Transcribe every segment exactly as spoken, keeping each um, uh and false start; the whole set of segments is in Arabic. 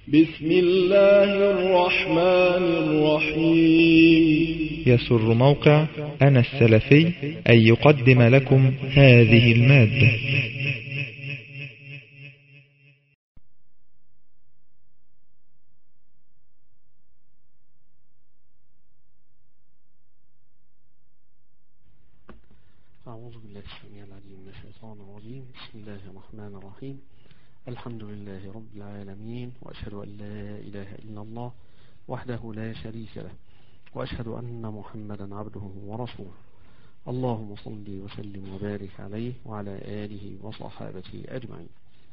بسم الله الرحمن الرحيم. يسر موقع أنا السلفي أن يقدم لكم هذه المادة. أعوذ بالله السميع العليم من الشيطان الرجيم. بسم الله الرحمن الرحيم. الحمد لله رب العالمين، وأشهد أن لا إله إلا الله وحده لا شريك له، وأشهد أن محمدا عبده ورسوله. اللهم صل وسلم وبارك عليه وعلى آله وصحابته أجمعين.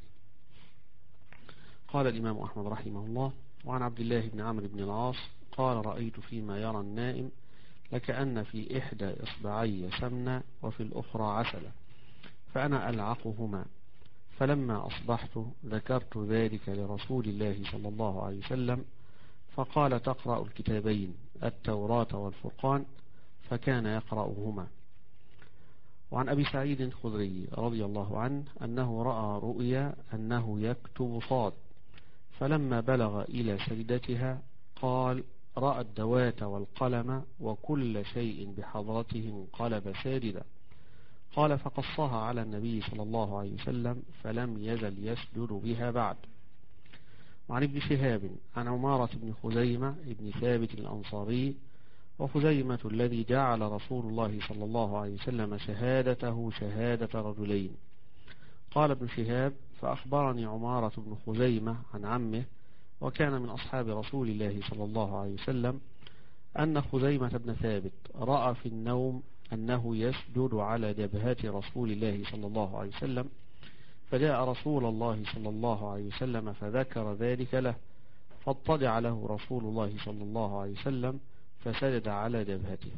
قال الإمام أحمد رحمه الله: وعن عبد الله بن عمرو بن العاص قال: رأيت فيما يرى النائم لكأن في إحدى إصبعي سمنة وفي الأخرى عسلا، فأنا ألعقهما، فلما أصبحت ذكرت ذلك لرسول الله صلى الله عليه وسلم، فقال: تقرأ الكتابين التوراة والفرقان، فكان يقرأهما. وعن أبي سعيد الخدري رضي الله عنه أنه رأى رؤيا أنه يكتب صاد، فلما بلغ إلى سجدتها قال: رأى الدوات والقلم وكل شيء بحضرته انقلب ساجدا. قال: فقصها على النبي صلى الله عليه وسلم، فلم يزل يسجد بها بعد. وعن ابن شهاب عن عمارة بن خزيمة بن ثابت الأنصاري: وخزيمة الذي جعل رسول الله صلى الله عليه وسلم شهادته شهادة رجلين. قال ابن شهاب: فأخبرني عمارة بن خزيمة عن عمه، وكان من أصحاب رسول الله صلى الله عليه وسلم، أن خزيمة بن ثابت رأى في النوم أنه يسجد على جبهة رسول الله صلى الله عليه وسلم، فجاء رسول الله صلى الله عليه وسلم فذكر ذلك له، فاضطجع له رسول الله صلى الله عليه وسلم فسجد على جبهته.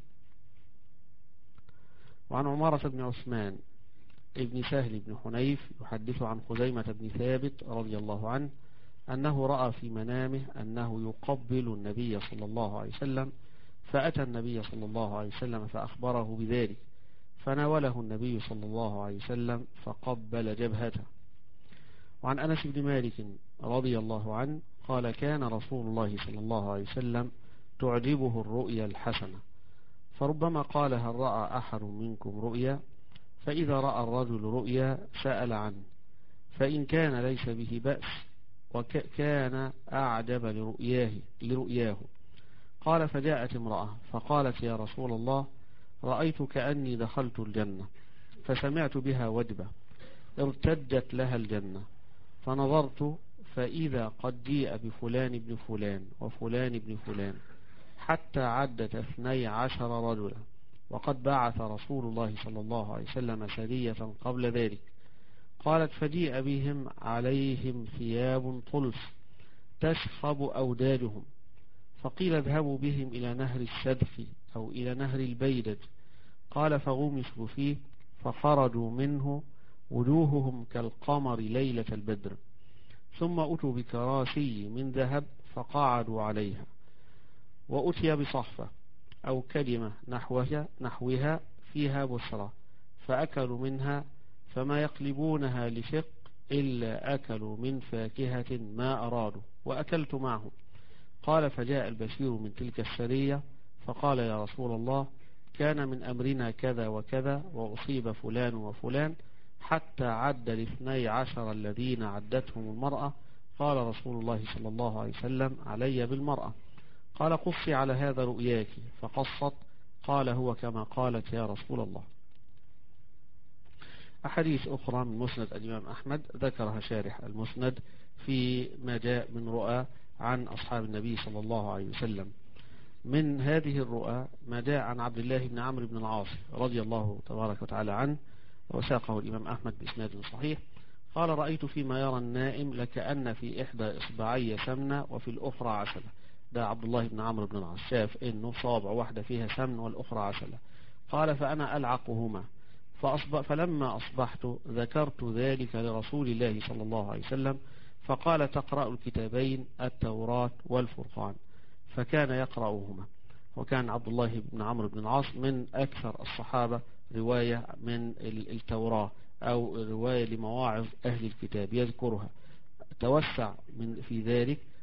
وعن عمارة بن عثمان ابن سهل بن حنيف يحدث عن خزيمة بن ثابت رضي الله عنه أنه رأى في منامه أنه يقبل النبي صلى الله عليه وسلم، فأتى النبي صلى الله عليه وسلم فأخبره بذلك، فناوله النبي صلى الله عليه وسلم فقبل جبهته. وعن أنس بن مالك رضي الله عنه قال: كان رسول الله صلى الله عليه وسلم تعجبه الرؤيا الحسنة، فربما قال: هل رأى أحد منكم رؤيا؟ فإذا رأى الرجل رؤيا سأل عنه، فإن كان ليس به بأس، وكان أعجب لرؤياه, لرؤياه. قال: فجاءت امرأة فقالت: يا رسول الله، رأيت كأني دخلت الجنة، فسمعت بها وجبة ارتجت لها الجنة، فنظرت فإذا قد جيء بفلان ابن فلان وفلان ابن فلان، حتى عدت اثني عشر رجلا، وقد بعث رسول الله صلى الله عليه وسلم سرية قبل ذلك. قالت: فجيء بهم عليهم ثياب طلس تشخب أوداجهم، فقيل: اذهبوا بهم إلى نهر الشدخ أو إلى نهر البيدج. قال: فغمسوا فيه، فخرجوا منه وجوههم كالقمر ليلة البدر، ثم أتوا بكراسي من ذهب فقعدوا عليها، وأتي بصحفة أو كلمة نحوها, نحوها فيها بشرى، فأكلوا منها، فما يقلبونها لشق إلا أكلوا من فاكهة ما أرادوا، وأكلت معهم. قال: فجاء البشير من تلك السرية فقال: يا رسول الله، كان من أمرنا كذا وكذا، وأصيب فلان وفلان، حتى عد الاثني عشر الذين عدتهم المرأة. قال رسول الله صلى الله عليه وسلم: علي بالمرأة. قال: قصي على هذا رؤياك، فقصت. قال: هو كما قالت يا رسول الله. أحاديث أخرى من مسند الإمام أحمد ذكرها شارح المسند في ما جاء من رؤى عن أصحاب النبي صلى الله عليه وسلم. من هذه الرؤى ما جاء عن عبد الله بن عمرو بن العاص رضي الله تبارك وتعالى عنه، وساقه الإمام أحمد بإسناد صحيح. قال: رأيت فيما يرى النائم لكأن في إحدى إصبعي سمنة وفي الأخرى عسلة. ده عبد الله بن عمرو بن العاص شاف إنه صابع واحدة فيها سمن والأخرى عسلة. قال: فأنا ألعقهما، فأصبح فلما أصبحت ذكرت ذلك لرسول الله صلى الله عليه وسلم، فقال: تقرأ الكتابين التوراة والفرقان، فكان يقرأهما. وكان عبد الله بن عمرو بن العاص من أكثر الصحابة رواية من التوراة أو رواية لمواعظ أهل الكتاب يذكرها، توسع من في ذلك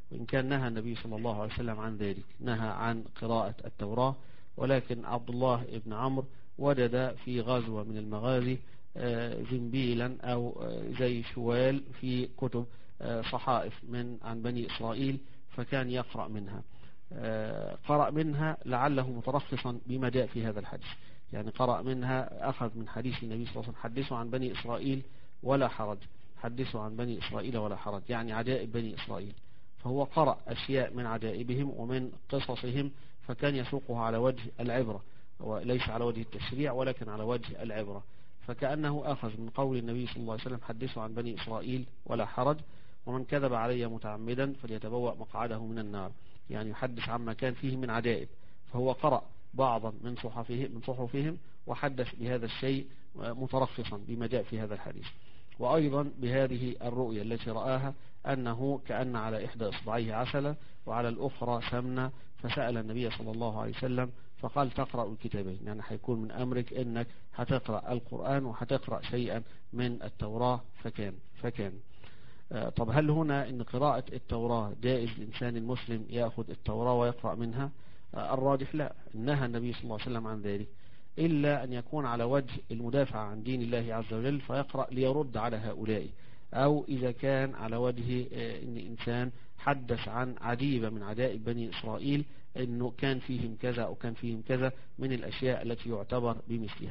وإن كان نهى النبي صلى الله عليه وسلم عن ذلك، نهى عن قراءة التوراة، ولكن عبد الله بن عمرو وجد في غزوة من المغازي زنبيلا أو زي شوال في كتب صحائف من عن بني إسرائيل، فكان يقرأ منها. قرأ منها لعله مترخصا بما جاء في هذا الحديث، يعني قرأ منها أخذ من حديث النبي صلى الله عليه وسلم: حدثوا عن بني إسرائيل ولا حرج، حدثوا عن بني إسرائيل ولا حرج، يعني عجائب بني إسرائيل. فهو قرأ أشياء من عجائبهم ومن قصصهم، فكان يسوقها على وجه العبرة، وليس على وجه التشريع ولكن على وجه العبرة. فكأنه أخذ من قول النبي صلى الله عليه وسلم: حدثوا عن بني إسرائيل ولا حرج، ومن كذب علي متعمدا فليتبوأ مقعده من النار، يعني يحدث عما كان فيه من عجائب. فهو قرأ بعضا من صحفهم من صحفهم وحدث بهذا الشيء مترخصا بما جاء في هذا الحديث. وأيضا بهذه الرؤية التي رآها أنه كأن على إحدى إصبعيه عسلة وعلى الأخرى سمنة، فسأل النبي صلى الله عليه وسلم فقال: تقرأ الكتابين، يعني هيكون من أمرك أنك هتقرأ القرآن وهتقرأ شيئا من التوراة. فكان فكان طب هل هنا أن قراءة التوراة جائز الإنسان المسلم يأخذ التوراة ويقرأ منها؟ الراجح لا، نهى النبي صلى الله عليه وسلم عن ذلك، إلا أن يكون على وجه المدافع عن دين الله عز وجل فيقرأ ليرد على هؤلاء، أو إذا كان على وجه أن إنسان حدث عن عجيبة من عجائب بني إسرائيل أنه كان فيهم كذا أو كان فيهم كذا من الأشياء التي يعتبر بمثلها.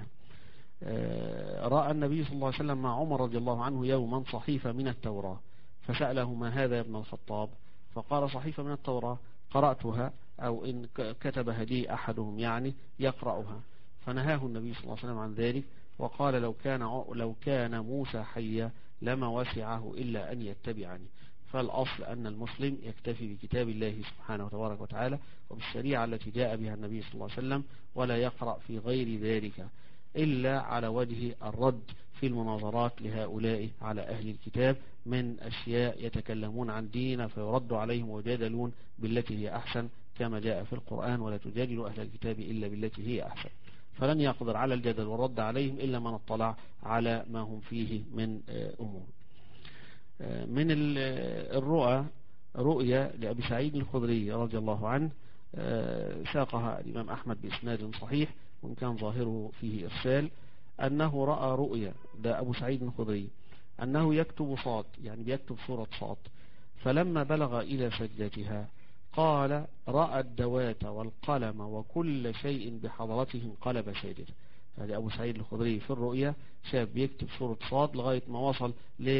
رأى النبي صلى الله عليه وسلم مع عمر رضي الله عنه يوما صحيفة من التوراة، فسأله: ما هذا يا ابن الخطاب؟ فقال: صحيفة من التوراة قرأتها، أو إن كتبها لي أحدهم يعني يقرأها. فنهاه النبي صلى الله عليه وسلم عن ذلك، وقال: لو كان لو كان موسى حيا لما وسعه إلا أن يتبعني. فالأصل أن المسلم يكتفي بكتاب الله سبحانه وتبارك وتعالى وبالشريعة التي جاء بها النبي صلى الله عليه وسلم، ولا يقرأ في غير ذلك إلا على وجه الرد في المناظرات لهؤلاء على أهل الكتاب من أشياء يتكلمون عن دين فيرد عليهم ويجادلون بالتي هي أحسن، كما جاء في القرآن: ولا تجادلوا أهل الكتاب إلا بالتي هي أحسن. فلن يقدر على الجدل والرد عليهم إلا من اطلع على ما هم فيه من أمور. من الرؤى رؤيا لأبي سعيد الخدري رضي الله عنه، ساقها الإمام أحمد بإسناد صحيح وإن كان ظاهره فيه إرسال، أنه رأى رؤيا، ده أبو سعيد الخدري، أنه يكتب صاد، يعني بيكتب سورة صاد، فلما بلغ إلى سجدتها قال: رأى الدوات والقلم وكل شيء بحضرته انقلب ساجدا. هذا أبو سعيد الخدري في الرؤيا شاف بيكتب سورة صاد لغاية ما وصل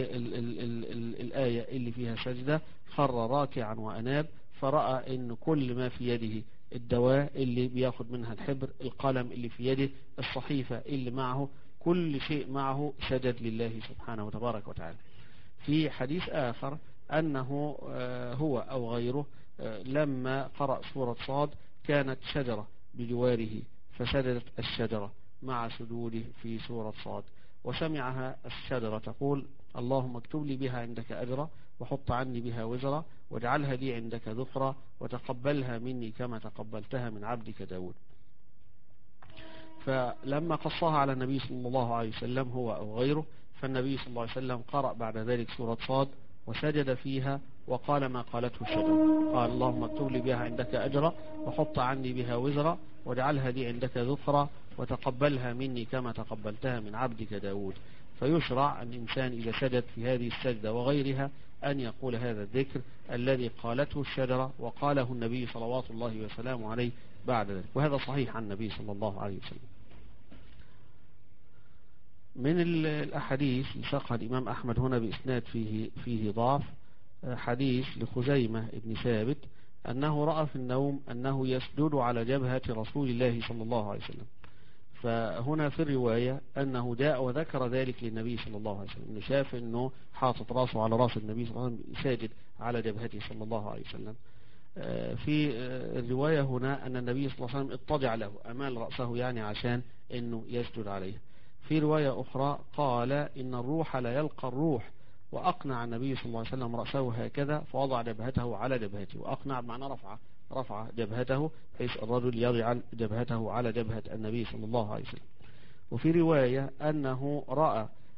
للآية اللي فيها سجدة، خر راكعا وأناب، فرأى أن كل ما في يده، الدواء اللي بياخد منها الحبر، القلم اللي في يده، الصحيفة اللي معه، كل شيء معه سجد لله سبحانه وتبارك وتعالى. في حديث آخر أنه هو أو غيره لما قرأ سورة صاد كانت شجرة بجواره فسجدت الشجرة مع سجوده في سورة صاد، وسمعها الشجرة تقول: اللهم اكتب لي بها عندك أجرا، وحط عني بها وزرا، واجعلها لي عندك ذخرا، وتقبلها مني كما تقبلتها من عبدك داود. فلما قصها على النبي صلى الله عليه وسلم هو أو غيره، فالنبي صلى الله عليه وسلم قرأ بعد ذلك سورة صاد وسجد فيها وقال ما قالته الشجرة، قال: اللهم اكتب لي بها عندك أجرا، وحط عني بها وزرا، واجعلها لي عندك ذخرا، وتقبلها مني كما تقبلتها من عبدك داود. فيشرع أن الإنسان إذا سجد في هذه السجدة وغيرها أن يقول هذا الذكر الذي قالته الشجرة وقاله النبي صلوات الله وسلامه عليه بعد ذلك، وهذا صحيح عن النبي صلى الله عليه وسلم. من الأحاديث ساقها الإمام أحمد هنا بإسناد فيه فيه ضعف، حديث لخزيمة ابن ثابت أنه رأى في النوم أنه يسجد على جبهة رسول الله صلى الله عليه وسلم. فهنا في الرواية أنه جاء وذكر ذلك للنبي صلى الله عليه وسلم، أنه شاف أنه حاطط راسه على راس النبي صلى الله عليه وسلم ساجد على جبهته صلى الله عليه وسلم. في الرواية هنا أن النبي صلى الله عليه وسلم اضطجع له، أمال رأسه يعني عشان أنه يسجد عليه. في رواية أخرى قال إن الروح لا يلقى الروح، وأقنع النبي صلى الله عليه وسلم رأسه هكذا فوضع جبهته على جبهته، وأقنع بمعنى رفع رفع جبهته بحيث الرجل يضع جبهته على جبهة النبي صلى الله عليه وسلم. وفي رواية أنه رأى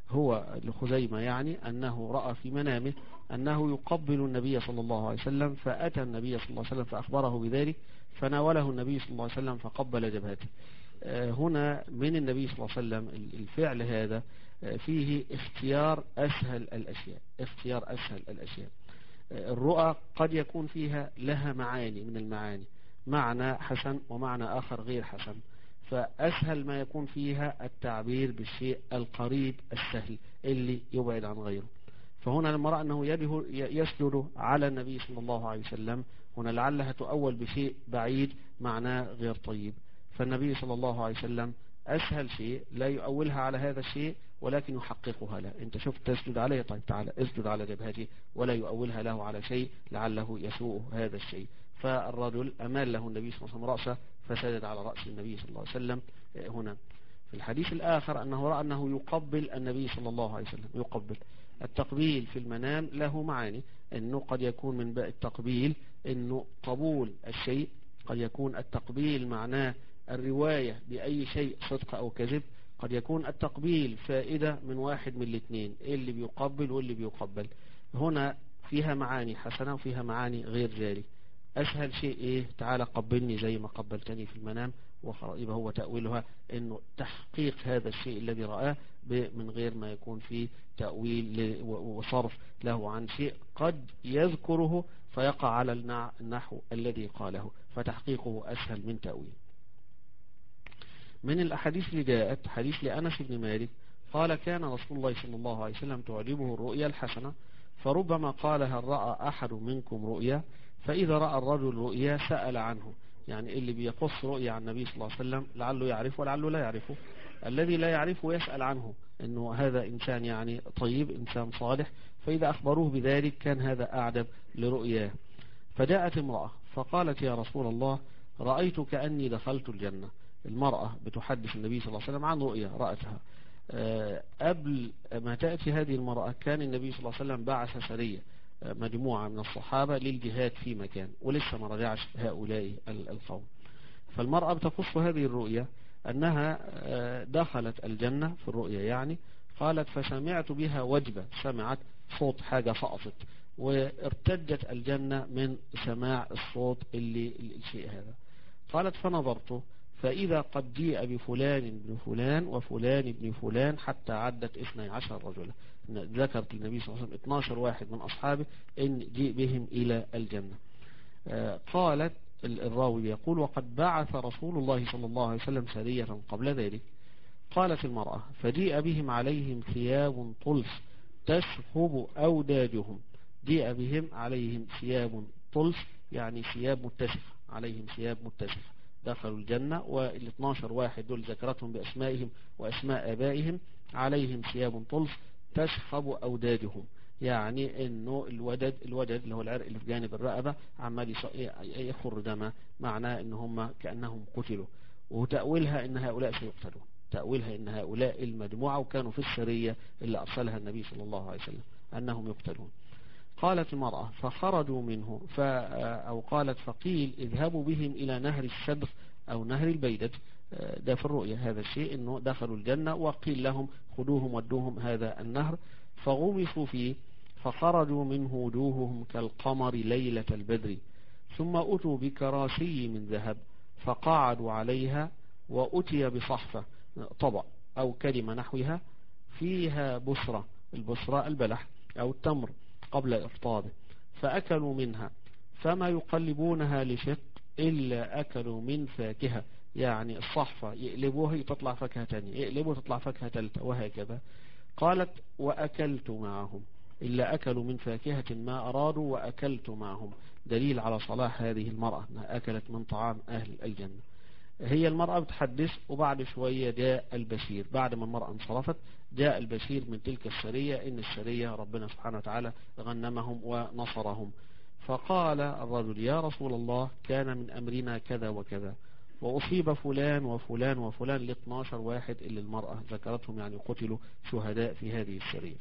هو لخزيمة يعني أنه رأى في منامه أنه يقبل النبي صلى الله عليه وسلم، فأتى النبي صلى الله عليه وسلم فأخبره بذلك، فناوله النبي صلى الله عليه وسلم فقبل جبهته. هنا من النبي صلى الله عليه وسلم الفعل هذا فيه اختيار أسهل الأشياء، اختيار أسهل الأشياء. الرؤى قد يكون فيها لها معاني من المعاني، معنى حسن ومعنى آخر غير حسن، فأسهل ما يكون فيها التعبير بالشيء القريب السهل اللي يبعد عن غيره. فهنا لما رأى أنه يده يسجد على النبي صلى الله عليه وسلم، هنا لعلها تؤول بشيء بعيد معناه غير طيب، فالنبي صلى الله عليه وسلم أسهل شيء لا يؤولها على هذا الشيء ولكن يحققها له. أنت شفت تسجد عليه، طيب تعالى اسجد على جبهته، ولا يؤولها له على شيء لعله يسوء هذا الشيء. فالرجل أمال له النبي صلى الله عليه وسلم رأسه فسجد على رأس النبي صلى الله عليه وسلم. هنا في الحديث الآخر أنه رأى أنه يقبل النبي صلى الله عليه وسلم، يقبل. التقبيل في المنام له معاني، أنه قد يكون من باء التقبيل أنه قبول الشيء، قد يكون التقبيل معناه الرواية بأي شيء صدق أو كذب، قد يكون التقبيل فائدة من واحد من الاثنين، اللي بيقبل واللي بيقبل. هنا فيها معاني حسنة وفيها معاني غير ذلك. أسهل شيء إيه؟ تعالى قبلني زي ما قبلتني في المنام، يبقى هو تأويلها إنه تحقيق هذا الشيء الذي رآه من غير ما يكون فيه تأويل وصرف له عن شيء قد يذكره فيقع على النحو الذي قاله، فتحقيقه أسهل من تأويل. من الأحاديث اللي جاءت حديث لأنس بن مالك قال: كان رسول الله صلى الله عليه وسلم تعجبه الرؤيا الحسنة، فربما قال: هل رأى أحد منكم رؤيا؟ فإذا رأى الرجل رؤيا سأل عنه، يعني اللي بيقص رؤيا عن النبي صلى الله عليه وسلم لعله يعرفه ولعله لا يعرفه، الذي لا يعرفه يسأل عنه، إنه هذا إنسان يعني طيب، إنسان صالح، فإذا أخبروه بذلك كان هذا أعجب لرؤياه. فجاءت امرأة فقالت: يا رسول الله، رأيت كأني دخلت الجنة. المرأة بتحدث النبي صلى الله عليه وسلم عن رؤيا رأتها. قبل ما تأتي هذه المرأة كان النبي صلى الله عليه وسلم بعث سرية، مجموعة من الصحابة للجهاد في مكان، ولسه ما رجعش هؤلاء القوم. فالمرأة بتقص هذه الرؤيا أنها دخلت الجنة في الرؤيا يعني. قالت: فسمعت بها وجبة، سمعت صوت حاجة سقطت، وارتجت الجنة من سماع الصوت اللي الشيء هذا. قالت: فنظرت فإذا قد جيء بفلان بن فلان وفلان بن فلان، حتى عدت اثني عشر رجلا. ذكرت النبي صلى الله عليه وسلم اثني عشر واحد من أصحابه إن جيء بهم إلى الجنة. قالت الراوي يقول: وقد بعث رسول الله صلى الله عليه وسلم سرية قبل ذلك. قالت المرأة: فجيء بهم عليهم ثياب طلس تسخب أوداجهم. جيء بهم عليهم ثياب طلس يعني ثياب متسخة، عليهم ثياب متسخة. دخلوا الجنة، والاثنى عشر واحد دول ذكرتهم بأسمائهم وأسماء آبائهم، عليهم ثياب طلس تسخب أوداجهم، يعني انه الودد الودد اللي هو العرق اللي في جانب الرقبة عمال يخر دما، معناه ان هم كأنهم قتلوا. وتأويلها ان هؤلاء سيقتلون، تأويلها ان هؤلاء المجموعة وكانوا في السرية اللي أرسلها النبي صلى الله عليه وسلم أنهم يقتلون. قالت المرأة: فخرجوا منه ف أو قالت: فقيل اذهبوا بهم إلى نهر السدر أو نهر البيدة. ده في الرؤية هذا الشيء، انه دخلوا الجنة وقيل لهم خذوهم ودوهم هذا النهر، فغمسوا فيه، فخرجوا منه وجوههم كالقمر ليلة البدر، ثم أتوا بكراسي من ذهب فقعدوا عليها، وأتي بصحفة طبق أو كلمة نحوها فيها بصرة، البصرة البلح أو التمر قبل إرطابه، فأكلوا منها، فما يقلبونها لشق إلا أكلوا من فاكهة، يعني الصحفة يقلبوها تطلع فاكهة تانية، يقلبوا تطلع فاكهة ثالثة، وهكذا. قالت: وأكلت معهم، إلا أكلوا من فاكهة ما أرادوا وأكلت معهم، دليل على صلاح هذه المرأة أنها أكلت من طعام أهل الجنة. هي المرأة بتحدث، وبعد شوية جاء البشير، بعد ما المرأة انصرفت جاء البشير من تلك السرية، إن السرية ربنا سبحانه وتعالى غنمهم ونصرهم. فقال الرجل: يا رسول الله، كان من أمرنا كذا وكذا، وأصيب فلان وفلان وفلان، ل اثني عشر واحد اللي المرأة ذكرتهم يعني قتلوا شهداء في هذه السرية.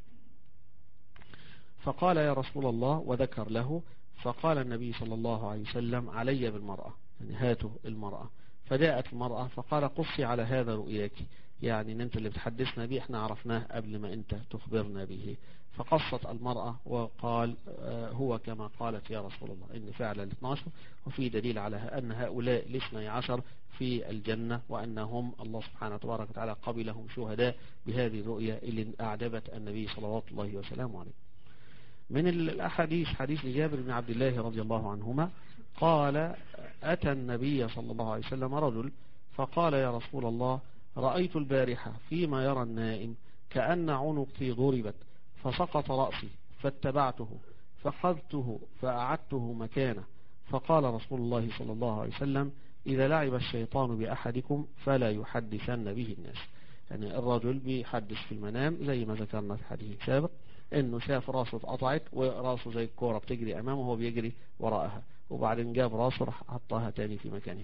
فقال: يا رسول الله، وذكر له. فقال النبي صلى الله عليه وسلم: علي بالمرأة، يعني هاتوا المرأة. فجاءت المرأة فقال: قصي على هذا رؤياك، يعني ان انت اللي بتحدثنا به احنا عرفناه قبل ما انت تخبرنا به. فقصت المرأة وقال هو كما قالت يا رسول الله، ان فعلا الاثناشر، وفي دليل على ان هؤلاء الاثني عشر في الجنة، وانهم الله سبحانه وتبارك وتعالى قبلهم شهداء بهذه الرؤية اللي اعجبت النبي صلوات الله وسلامه عليه. من الأحاديث حديث جابر بن عبد الله رضي الله عنهما قال أتى النبي صلى الله عليه وسلم رجل فقال يا رسول الله رأيت البارحة فيما يرى النائم كأن عنقي ضربت فسقط رأسي فاتبعته فأخذته فأعدته مكانه، فقال رسول الله صلى الله عليه وسلم إذا لعب الشيطان بأحدكم فلا يحدثن به الناس. يعني الرجل بيحدث في المنام زي ما ذكرنا في حديث سابق انه شاف راسه اتقطعت وراسه زي الكورة بتجري امامه وهو بيجري وراءها، وبعدين جاب راسه راح حطها تاني في مكانها.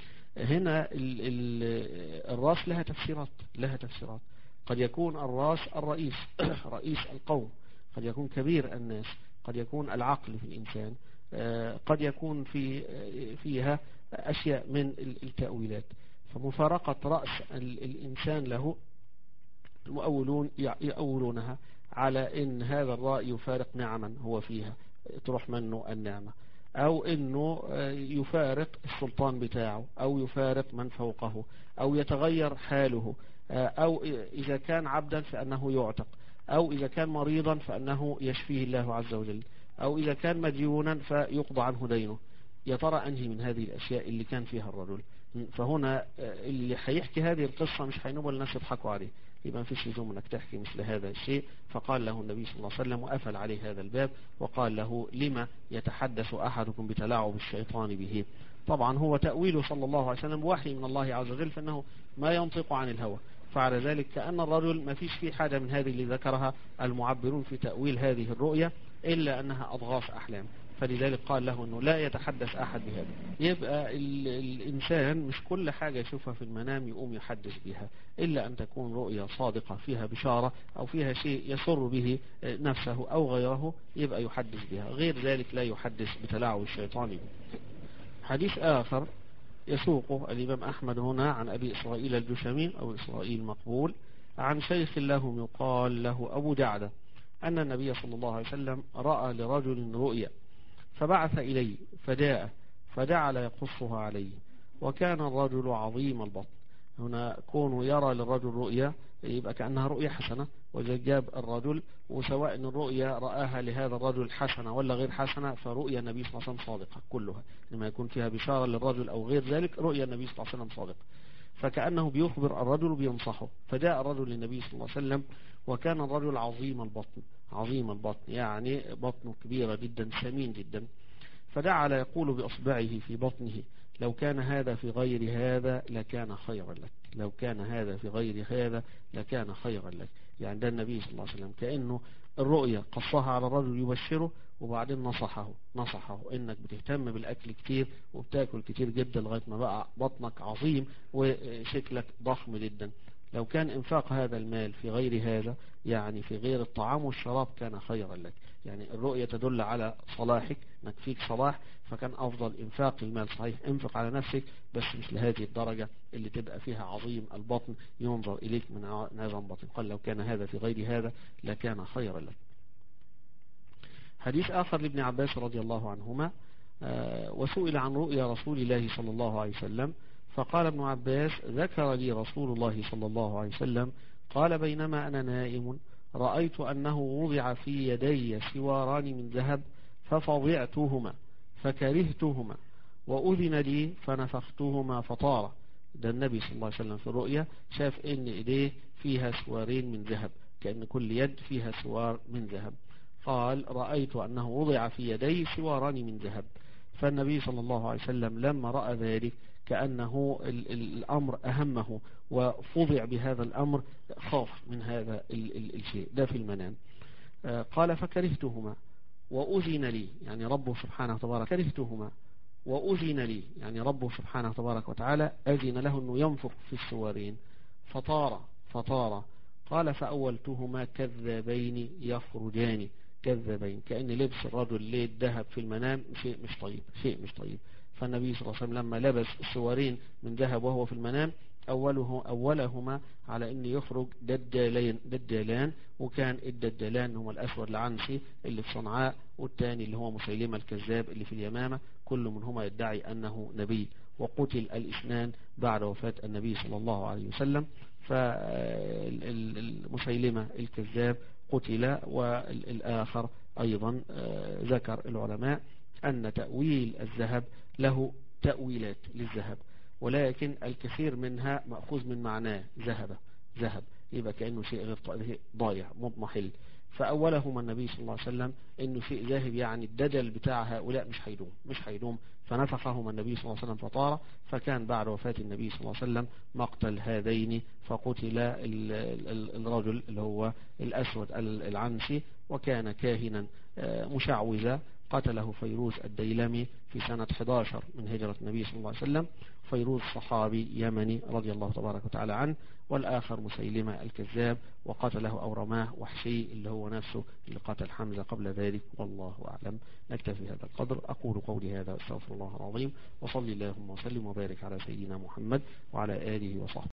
هنا ال ال الراس لها تفسيرات لها تفسيرات قد يكون الراس الرئيس رئيس القوم، قد يكون كبير الناس، قد يكون العقل في الإنسان، قد يكون في فيها أشياء من التأويلات. فمفارقة رأس الإنسان له المؤولون يأولونها على إن هذا الرأي يفارق نعما هو فيها تروح منه النعمة، أو إنه يفارق السلطان بتاعه، أو يفارق من فوقه، أو يتغير حاله، أو إذا كان عبدا فأنه يعتق، أو إذا كان مريضا فأنه يشفيه الله عز وجل، أو إذا كان مديونا فيقضى عنه دينه. يا ترى أنهي من هذه الأشياء اللي كان فيها الرجل؟ فهنا اللي هيحكي هذه القصة مش هينوب الناس يضحكوا عليه، يبقى مفيش لزوم انك تحكي مثل هذا الشيء. فقال له النبي صلى الله عليه وسلم وقفل عليه هذا الباب وقال له لما يتحدث أحدكم بتلاعب الشيطان به؟ طبعا هو تأويله صلى الله عليه وسلم وحي من الله عز وجل، فإنه ما ينطق عن الهوى. فعلى ذلك كأن الرجل ما فيش فيه حاجة من هذه اللي ذكرها المعبرون في تأويل هذه الرؤية إلا أنها أضغاث أحلام، فلذلك قال له أنه لا يتحدث أحد بهذا. يبقى الإنسان مش كل حاجة يشوفها في المنام يقوم يحدث بها، إلا أن تكون رؤية صادقة فيها بشارة أو فيها شيء يسر به نفسه أو غيره، يبقى يحدث بها، غير ذلك لا يحدث بتلاعب الشيطان به. حديث آخر يسوقه الإمام أحمد هنا عن أبي إسرائيل الجشمي أو إسرائيل مقبول عن شيخ لهم يقال له أبو جعدة أن النبي صلى الله عليه وسلم رأى لرجل رؤيا فبعث إليه فجاء فجعل يقصها عليه، وكان الرجل عظيم البطن. هنا كونه يرى للرجل رؤيا يبقى كأنها رؤيا حسنة، وجاب الرجل وسواء ان الرؤيا رآها لهذا الرجل حسنة ولا غير حسنة، فرؤيا النبي صلى الله عليه وسلم صادقة كلها، لما يكون فيها بشارة للرجل أو غير ذلك رؤيا النبي صلى الله عليه وسلم صادقة. فكأنه بيخبر الرجل بينصحه. فجاء الرجل للنبي صلى الله عليه وسلم وكان الرجل عظيم البطن، عظيم البطن يعني بطنه كبيرة جدا سمين جدا. فجعل يقول بأصبعه في بطنه لو كان هذا في غير هذا لكان خيرا لك، لو كان هذا في غير هذا لكان خيرا لك. يعني ده النبي صلى الله عليه وسلم كأنه الرؤية قصها على الرجل يبشره، وبعدين نصحه نصحه انك بتهتم بالاكل كتير وبتاكل كتير جدا لغاية ما بقى بطنك عظيم وشكلك ضخم جدا. لو كان انفاق هذا المال في غير هذا يعني في غير الطعام والشراب كان خيرا لك. يعني الرؤية تدل على صلاحك انك فيك صلاح، فكان افضل انفاق المال. صحيح انفق على نفسك بس مش لهذه الدرجة اللي تبقى فيها عظيم البطن ينظر اليك من نظام بطن. قال لو كان هذا في غير هذا لكان خيرا لك. حديث آخر لابن عباس رضي الله عنهما وسئل عن رؤيا رسول الله صلى الله عليه وسلم فقال ابن عباس ذكر لي رسول الله صلى الله عليه وسلم قال بينما أنا نائم رأيت أنه وضع في يدي سواران من ذهب ففضعتهما فكرهتهما وأذن لي فنفختهما فطار. ده النبي صلى الله عليه وسلم في الرؤيا شاف ان ايديه فيها سوارين من ذهب، كأن كل يد فيها سوار من ذهب. قال رأيت أنه وضع في يدي سواران من ذهب. فالنبي صلى الله عليه وسلم لما رأى ذلك كأنه الأمر أهمه وفضع بهذا الأمر، خاف من هذا الشيء ده في المنام. قال فكرهتهما وأذن لي، يعني ربه سبحانه وتعالى كرهتهما وأذن لي، يعني ربه سبحانه وتبارك وتعالى أذن له أنه ينفخ في السوارين فطار فطار. قال فأولتهما كذابين يخرجان، كذابين كأن لبس الرجل ليه الذهب في المنام شيء مش طيب، شيء مش طيب. فالنبي صلى الله عليه وسلم لما لبس السوارين من ذهب وهو في المنام أوله أولهما على أن يخرج دجالين دجالان، وكان الدجالان هما الأسود العنسي اللي في صنعاء، والثاني اللي هو مسيلمة الكذاب اللي في اليمامة، كل منهما يدعي أنه نبي. وقتل الاثنان بعد وفاة النبي صلى الله عليه وسلم. فالمسيلمة الكذاب قتل، والآخر أيضا ذكر العلماء أن تأويل الذهب له تأويلات للذهب، ولكن الكثير منها مأخوذ من معناه ذهب ذهب، يبقى كأنه شيء غير ضايع مضمحل. فأولهما النبي صلى الله عليه وسلم إنه شيء ذاهب، يعني الدجل بتاع هؤلاء مش هيدوم مش هيدوم فنفخهما النبي صلى الله عليه وسلم فطار. فكان بعد وفاة النبي صلى الله عليه وسلم مقتل هذين، فقتل الرجل اللي هو الأسود العنسي، وكان كاهنا مشعوذا، قتله فيروز الديلمي في سنة أحد عشر من هجرة النبي صلى الله عليه وسلم. فيروز صحابي يمني رضي الله تبارك وتعالى عنه، والآخر مسيلمة الكذاب، وقتله أو رماه وحشي اللي هو نفسه اللي قتل حمزة قبل ذلك، والله أعلم. نكتفي هذا القدر. أقول قولي هذا، أستغفر الله العظيم، وصلي اللهم وسلم وبارك على سيدنا محمد وعلى آله وصحبه.